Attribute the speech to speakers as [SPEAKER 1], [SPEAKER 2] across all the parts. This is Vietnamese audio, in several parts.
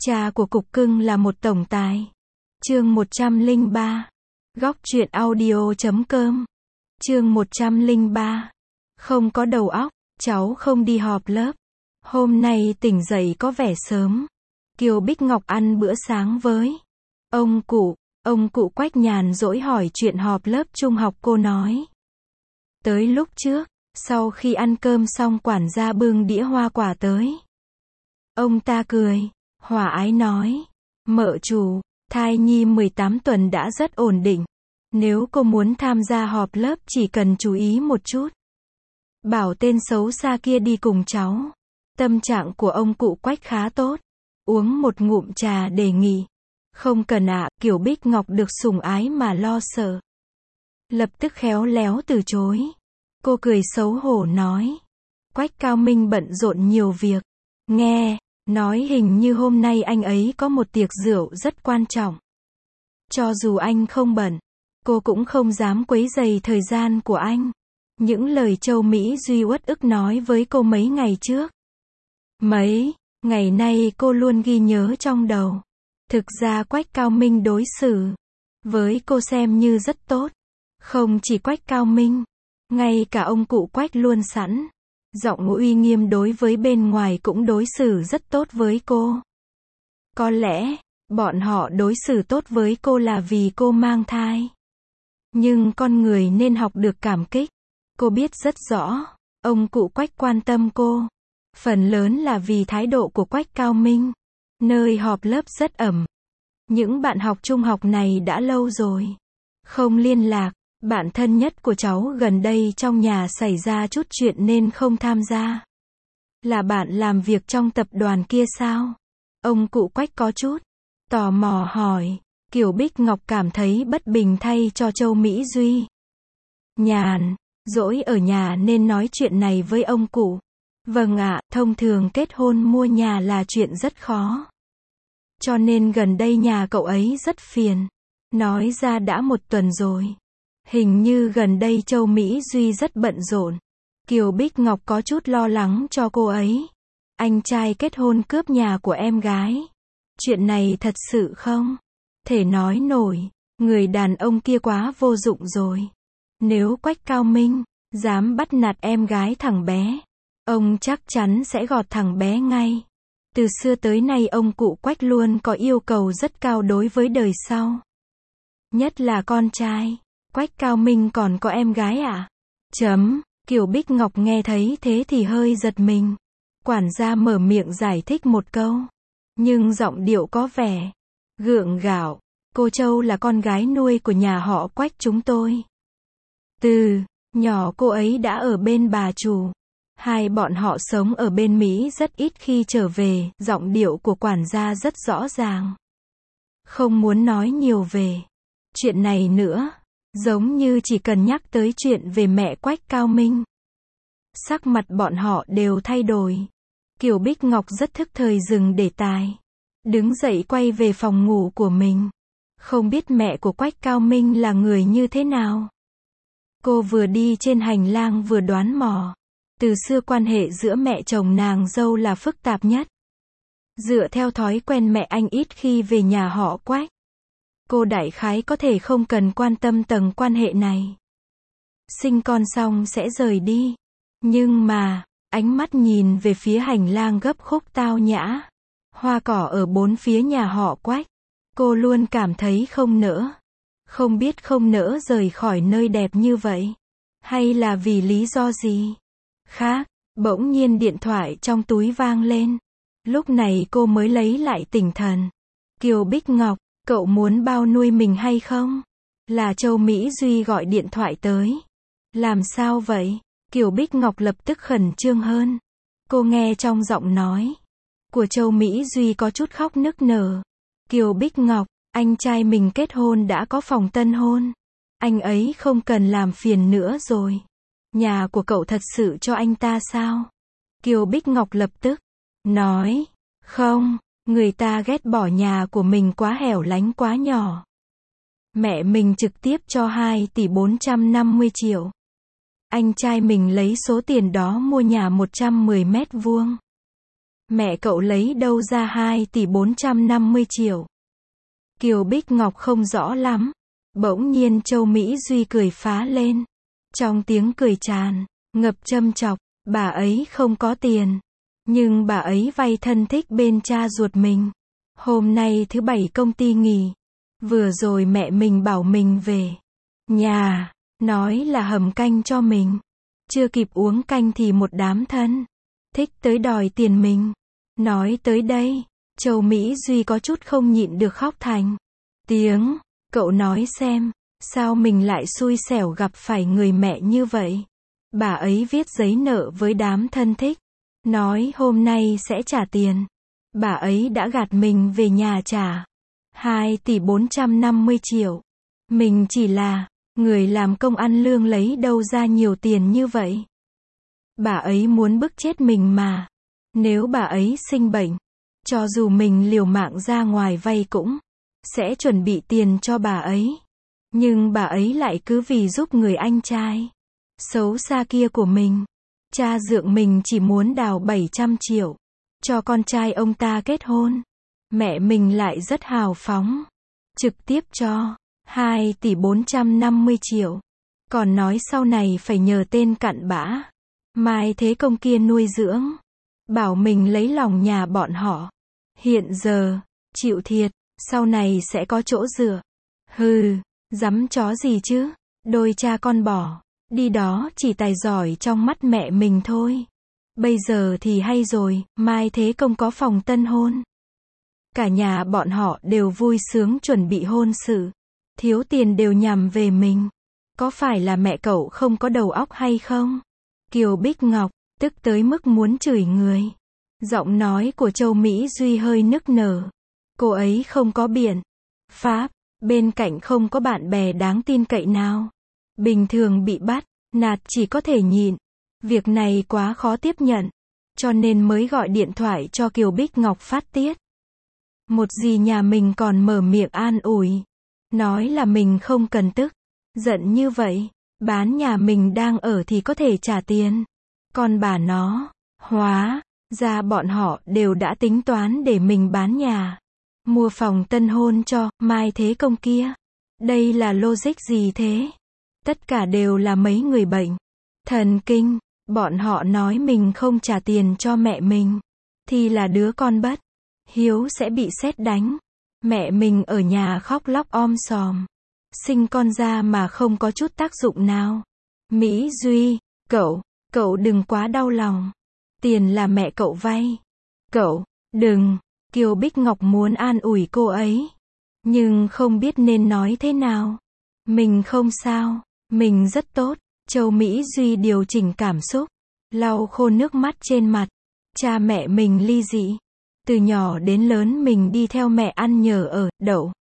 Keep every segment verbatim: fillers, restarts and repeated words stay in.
[SPEAKER 1] Cha của cục cưng là một tổng tài. Chương một trăm lẻ ba. Góc truyện audio chấm com. Chương một trăm lẻ ba. Không có đầu óc, cháu không đi họp lớp. Hôm nay tỉnh dậy có vẻ sớm. Kiều Bích Ngọc ăn bữa sáng với ông cụ. Ông cụ Quách nhàn rỗi hỏi chuyện họp lớp trung học. Cô nói tới lúc trước, sau khi ăn cơm xong quản gia bưng đĩa hoa quả tới. Ông ta cười, hòa ái nói, mợ chủ, thai nhi mười tám tuần đã rất ổn định. Nếu cô muốn tham gia họp lớp chỉ cần chú ý một chút. Bảo tên xấu xa kia đi cùng cháu. Tâm trạng của ông cụ Quách khá tốt. Uống một ngụm trà đề nghị. Không cần ạ, Kiều Bích Ngọc được sủng ái mà lo sợ. Lập tức khéo léo từ chối. Cô cười xấu hổ nói. Quách Cao Minh bận rộn nhiều việc. Nghe, nói hình như hôm nay anh ấy có một tiệc rượu rất quan trọng. Cho dù anh không bận, cô cũng không dám quấy rầy thời gian của anh. Những lời Châu Mỹ Duy uất ức nói với cô mấy ngày trước. Mấy ngày nay cô luôn ghi nhớ trong đầu. Thực ra Quách Cao Minh đối xử với cô xem như rất tốt. Không chỉ Quách Cao Minh, ngay cả ông cụ Quách luôn sẵn giọng uy nghiêm đối với bên ngoài cũng đối xử rất tốt với cô. Có lẽ, bọn họ đối xử tốt với cô là vì cô mang thai. Nhưng con người nên học được cảm kích. Cô biết rất rõ, ông cụ Quách quan tâm cô. Phần lớn là vì thái độ của Quách Cao Minh. Nơi họp lớp rất ẩm. Những bạn học trung học này đã lâu rồi không liên lạc. Bạn thân nhất của cháu gần đây trong nhà xảy ra chút chuyện nên không tham gia. Là bạn làm việc trong tập đoàn kia sao? Ông cụ Quách có chút tò mò hỏi. Kiều Bích Ngọc cảm thấy bất bình thay cho Châu Mỹ Duy. Nhàn, rỗi ở nhà nên nói chuyện này với ông cụ. Vâng ạ, thông thường kết hôn mua nhà là chuyện rất khó. Cho nên gần đây nhà cậu ấy rất phiền. Nói ra đã một tuần rồi. Hình như gần đây Châu Mỹ Duy rất bận rộn. Kiều Bích Ngọc có chút lo lắng cho cô ấy. Anh trai kết hôn cướp nhà của em gái. Chuyện này thật sự không thể nói nổi. Người đàn ông kia quá vô dụng rồi. Nếu Quách Cao Minh dám bắt nạt em gái thằng bé, ông chắc chắn sẽ gọt thằng bé ngay. Từ xưa tới nay ông cụ Quách luôn có yêu cầu rất cao đối với đời sau. Nhất là con trai. Quách Cao Minh còn có em gái à? Chấm. Kiều Bích Ngọc nghe thấy thế thì hơi giật mình. Quản gia mở miệng giải thích một câu. Nhưng giọng điệu có vẻ gượng gạo. Cô Châu là con gái nuôi của nhà họ Quách chúng tôi. Từ nhỏ cô ấy đã ở bên bà chủ. Hai bọn họ sống ở bên Mỹ rất ít khi trở về. Giọng điệu của quản gia rất rõ ràng. Không muốn nói nhiều về chuyện này nữa. Giống như chỉ cần nhắc tới chuyện về mẹ Quách Cao Minh. Sắc mặt bọn họ đều thay đổi. Kiều Bích Ngọc rất thức thời dừng đề tài. Đứng dậy quay về phòng ngủ của mình. Không biết mẹ của Quách Cao Minh là người như thế nào. Cô vừa đi trên hành lang vừa đoán mò. Từ xưa quan hệ giữa mẹ chồng nàng dâu là phức tạp nhất. Dựa theo thói quen mẹ anh ít khi về nhà họ Quách. Cô đại khái có thể không cần quan tâm tầng quan hệ này. Sinh con xong sẽ rời đi. Nhưng mà, ánh mắt nhìn về phía hành lang gấp khúc tao nhã. Hoa cỏ ở bốn phía nhà họ Quách. Cô luôn cảm thấy không nỡ. Không biết không nỡ rời khỏi nơi đẹp như vậy. Hay là vì lý do gì khác. Bỗng nhiên điện thoại trong túi vang lên. Lúc này cô mới lấy lại tinh thần. Kiều Bích Ngọc. Cậu muốn bao nuôi mình hay không? Là Châu Mỹ Duy gọi điện thoại tới. Làm sao vậy? Kiều Bích Ngọc lập tức khẩn trương hơn. Cô nghe trong giọng nói của Châu Mỹ Duy có chút khóc nức nở. Kiều Bích Ngọc, anh trai mình kết hôn đã có phòng tân hôn. Anh ấy không cần làm phiền nữa rồi. Nhà của cậu thật sự cho anh ta sao? Kiều Bích Ngọc lập tức nói, không. Người ta ghét bỏ nhà của mình quá hẻo lánh quá nhỏ. Mẹ mình trực tiếp cho hai tỷ bốn trăm năm mươi triệu. Anh trai mình lấy số tiền đó mua nhà một trăm mười mét vuông. Mẹ cậu lấy đâu ra hai tỷ bốn trăm năm mươi triệu? Kiều Bích Ngọc không rõ lắm. Bỗng nhiên Châu Mỹ Duy cười phá lên. Trong tiếng cười tràn ngập châm chọc, bà ấy không có tiền. Nhưng bà ấy vay thân thích bên cha ruột mình. Hôm nay thứ bảy công ty nghỉ. Vừa rồi mẹ mình bảo mình về nhà, nói là hầm canh cho mình. Chưa kịp uống canh thì một đám thân thích tới đòi tiền mình. Nói tới đây, Châu Mỹ Duy có chút không nhịn được khóc thành tiếng. Cậu nói xem, sao mình lại xui xẻo gặp phải người mẹ như vậy? Bà ấy viết giấy nợ với đám thân thích, nói hôm nay sẽ trả tiền. Bà ấy đã gạt mình về nhà trả hai tỷ bốn trăm năm mươi triệu. Mình chỉ là người làm công ăn lương lấy đâu ra nhiều tiền như vậy? Bà ấy muốn bức chết mình mà. Nếu bà ấy sinh bệnh, cho dù mình liều mạng ra ngoài vay cũng sẽ chuẩn bị tiền cho bà ấy. Nhưng bà ấy lại cứ vì giúp người anh trai xấu xa kia của mình. Cha dượng mình chỉ muốn đào bảy trăm triệu cho con trai ông ta kết hôn. Mẹ mình lại rất hào phóng, trực tiếp cho hai tỷ bốn trăm năm mươi triệu. Còn nói sau này phải nhờ tên cặn bã Mai Thế Công kia nuôi dưỡng. Bảo mình lấy lòng nhà bọn họ. Hiện giờ, chịu thiệt, sau này sẽ có chỗ dựa. Hừ, dám chó gì chứ? Đôi cha con bỏ đi đó chỉ tài giỏi trong mắt mẹ mình thôi. Bây giờ thì hay rồi, Mai Thế Công có phòng tân hôn. Cả nhà bọn họ đều vui sướng chuẩn bị hôn sự. Thiếu tiền đều nhằm về mình. Có phải là mẹ cậu không có đầu óc hay không? Kiều Bích Ngọc tức tới mức muốn chửi người. Giọng nói của Châu Mỹ Duy hơi nức nở. Cô ấy không có biện pháp, bên cạnh không có bạn bè đáng tin cậy nào. Bình thường bị bắt nạt chỉ có thể nhịn. Việc này quá khó tiếp nhận, cho nên mới gọi điện thoại cho Kiều Bích Ngọc phát tiết. Một dì nhà mình còn mở miệng an ủi, nói là mình không cần tức giận như vậy, bán nhà mình đang ở thì có thể trả tiền. Còn bà nó, hóa ra bọn họ đều đã tính toán để mình bán nhà, mua phòng tân hôn cho Mai Thế Công kia. Đây là logic gì thế? Tất cả đều là mấy người bệnh thần kinh. Bọn họ nói mình không trả tiền cho mẹ mình thì là đứa con bất hiếu sẽ bị sét đánh. Mẹ mình ở nhà khóc lóc om sòm, sinh con ra mà không có chút tác dụng nào. Mỹ Duy, cậu, cậu đừng quá đau lòng. Tiền là mẹ cậu vay. Cậu, đừng. Kiều Bích Ngọc muốn an ủi cô ấy, nhưng không biết nên nói thế nào. Mình không sao, mình rất tốt. Châu Mỹ Duy điều chỉnh cảm xúc, lau khô nước mắt trên mặt. Cha mẹ mình ly dị. Từ nhỏ đến lớn mình đi theo mẹ ăn nhờ ở, đậu.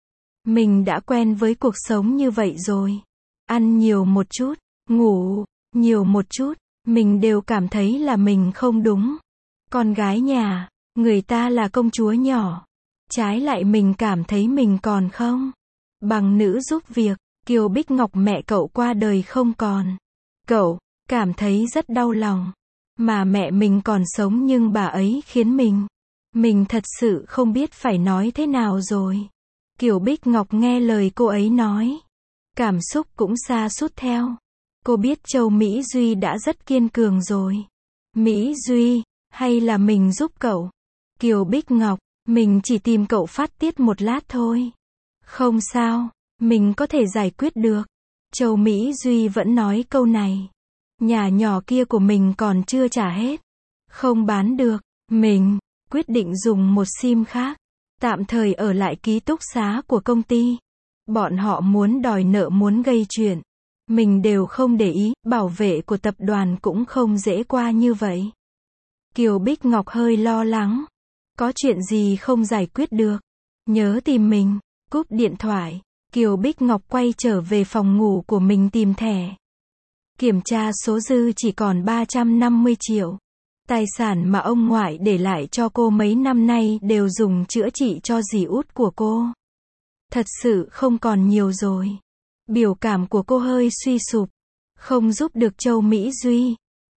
[SPEAKER 1] Mình đã quen với cuộc sống như vậy rồi. Ăn nhiều một chút, ngủ nhiều một chút, mình đều cảm thấy là mình không đúng. Con gái nhà, người ta là công chúa nhỏ. Trái lại mình cảm thấy mình còn không bằng nữ giúp việc. Kiều Bích Ngọc mẹ cậu qua đời không còn. Cậu cảm thấy rất đau lòng. Mà mẹ mình còn sống nhưng bà ấy khiến mình. Mình thật sự không biết phải nói thế nào rồi. Kiều Bích Ngọc nghe lời cô ấy nói. Cảm xúc cũng sa sút theo. Cô biết Châu Mỹ Duy đã rất kiên cường rồi. Mỹ Duy, hay là mình giúp cậu? Kiều Bích Ngọc, mình chỉ tìm cậu phát tiết một lát thôi. Không sao, mình có thể giải quyết được. Châu Mỹ Duy vẫn nói câu này. Nhà nhỏ kia của mình còn chưa trả hết. Không bán được. Mình quyết định dùng một sim khác. Tạm thời ở lại ký túc xá của công ty. Bọn họ muốn đòi nợ muốn gây chuyện. Mình đều không để ý, bảo vệ của tập đoàn cũng không dễ qua như vậy. Kiều Bích Ngọc hơi lo lắng. Có chuyện gì không giải quyết được? Nhớ tìm mình. Cúp điện thoại. Kiều Bích Ngọc quay trở về phòng ngủ của mình tìm thẻ. Kiểm tra số dư chỉ còn ba trăm năm mươi triệu. Tài sản mà ông ngoại để lại cho cô mấy năm nay đều dùng chữa trị cho dì út của cô. Thật sự không còn nhiều rồi. Biểu cảm của cô hơi suy sụp. Không giúp được Châu Mỹ Duy.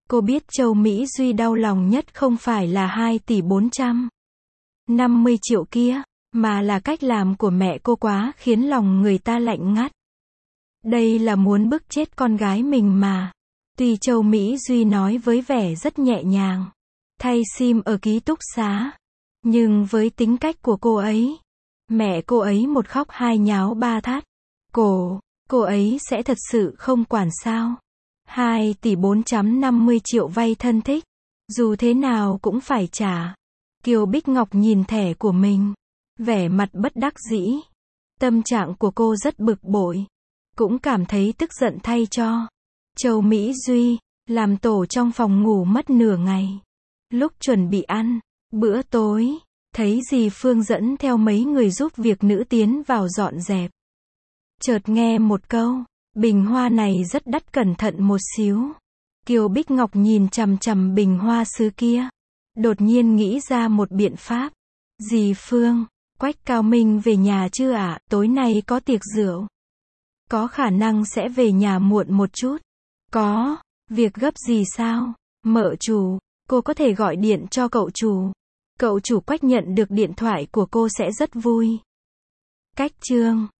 [SPEAKER 1] Cô biết Châu Mỹ Duy đau lòng nhất không phải là hai tỷ bốn trăm năm mươi triệu kia, mà là cách làm của mẹ cô quá khiến lòng người ta lạnh ngắt. Đây là muốn bức chết con gái mình mà. Tuy Châu Mỹ Duy nói với vẻ rất nhẹ nhàng, thay sim ở ký túc xá, nhưng với tính cách của cô ấy, mẹ cô ấy một khóc hai nháo ba thắt. Cô, cô ấy sẽ thật sự không quản sao? hai tỷ bốn trăm năm mươi triệu vay thân thích, dù thế nào cũng phải trả. Kiều Bích Ngọc nhìn thẻ của mình, vẻ mặt bất đắc dĩ. Tâm trạng của cô rất bực bội, cũng cảm thấy tức giận thay cho Châu Mỹ Duy, làm tổ trong phòng ngủ mất nửa ngày. Lúc chuẩn bị ăn bữa tối, thấy dì Phương dẫn theo mấy người giúp việc nữ tiến vào dọn dẹp. Chợt nghe một câu, bình hoa này rất đắt, cẩn thận một xíu. Kiều Bích Ngọc nhìn chằm chằm bình hoa sứ kia, đột nhiên nghĩ ra một biện pháp. Dì Phương, Quách Cao Minh về nhà chưa ạ? À? Tối nay có tiệc rượu. Có khả năng sẽ về nhà muộn một chút. Có, việc gấp gì sao? Mợ chủ, cô có thể gọi điện cho cậu chủ. Cậu chủ Quách nhận được điện thoại của cô sẽ rất vui. Cách chương